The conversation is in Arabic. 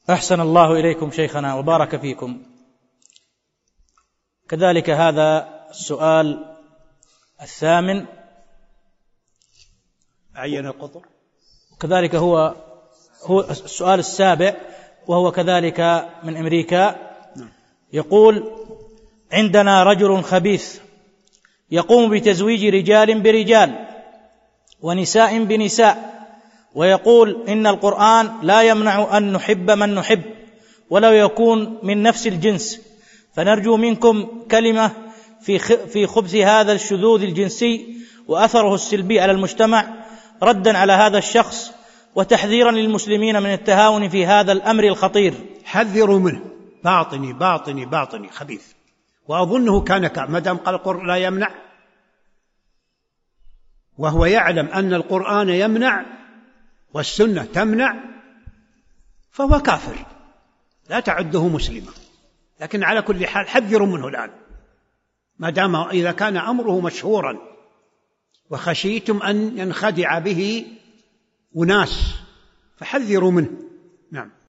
أحسن الله إليكم شيخنا وبارك فيكم. كذلك هذا السؤال الثامن عين القطر، كذلك هو السؤال السابع وهو كذلك من أمريكا. يقول: عندنا رجل خبيث يقوم بتزويج رجال برجال ونساء بنساء، ويقول إن القرآن لا يمنع أن نحب من نحب ولو يكون من نفس الجنس، فنرجو منكم كلمة في خبث هذا الشذوذ الجنسي وأثره السلبي على المجتمع، ردا على هذا الشخص وتحذيرا للمسلمين من التهاون في هذا الأمر الخطير. حذروا منه، باطني باطني باطني خبيث. وأظنه كان ما دام قال القرآن لا يمنع وهو يعلم أن القرآن يمنع والسنة تمنع فهو كافر، لا تعده مسلما. لكن على كل حال حذروا منه الآن، ما دام إذا كان أمره مشهورا وخشيتم أن ينخدع به أناس فحذروا منه. نعم.